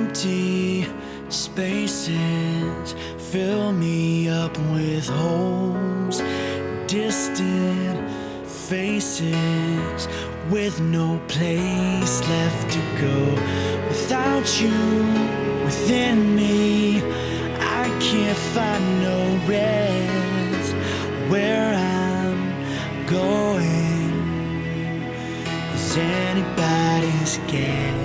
Empty spaces fill me up with holes, distant faces with no place left to go. Without you within me, I can't find no rest. Where I'm going is anybody's guess.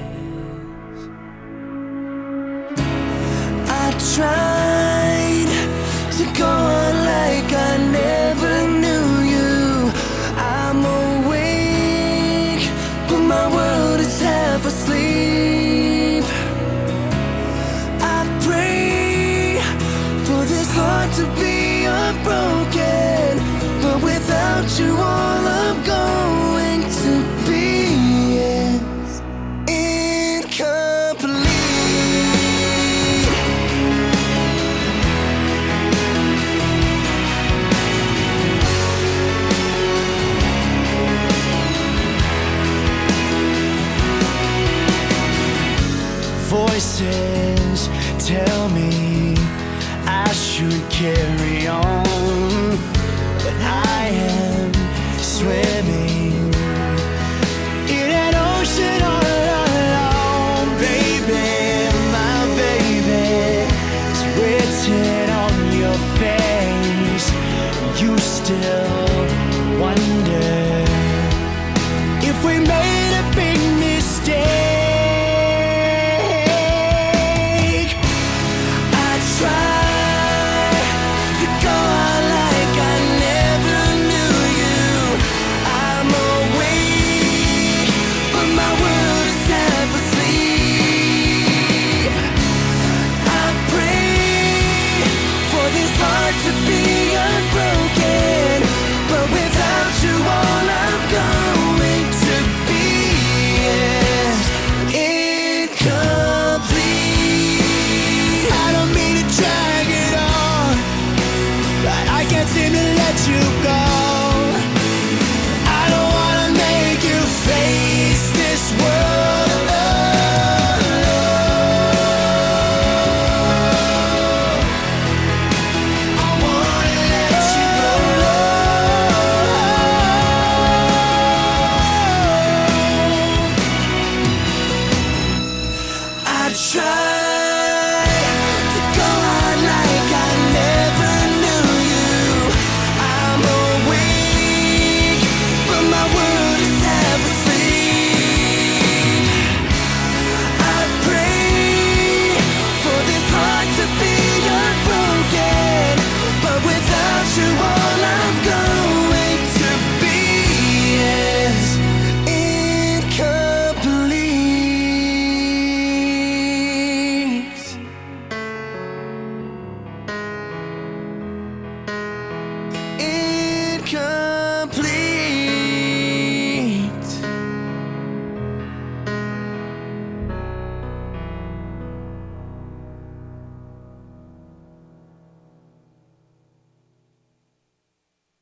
I tried to go on like I never knew you. I'm awake, but my world is half asleep. I pray for this heart to be unbroken, but without you all I'm going to be is incomplete. Voices tell me I should carry on, but I am swimming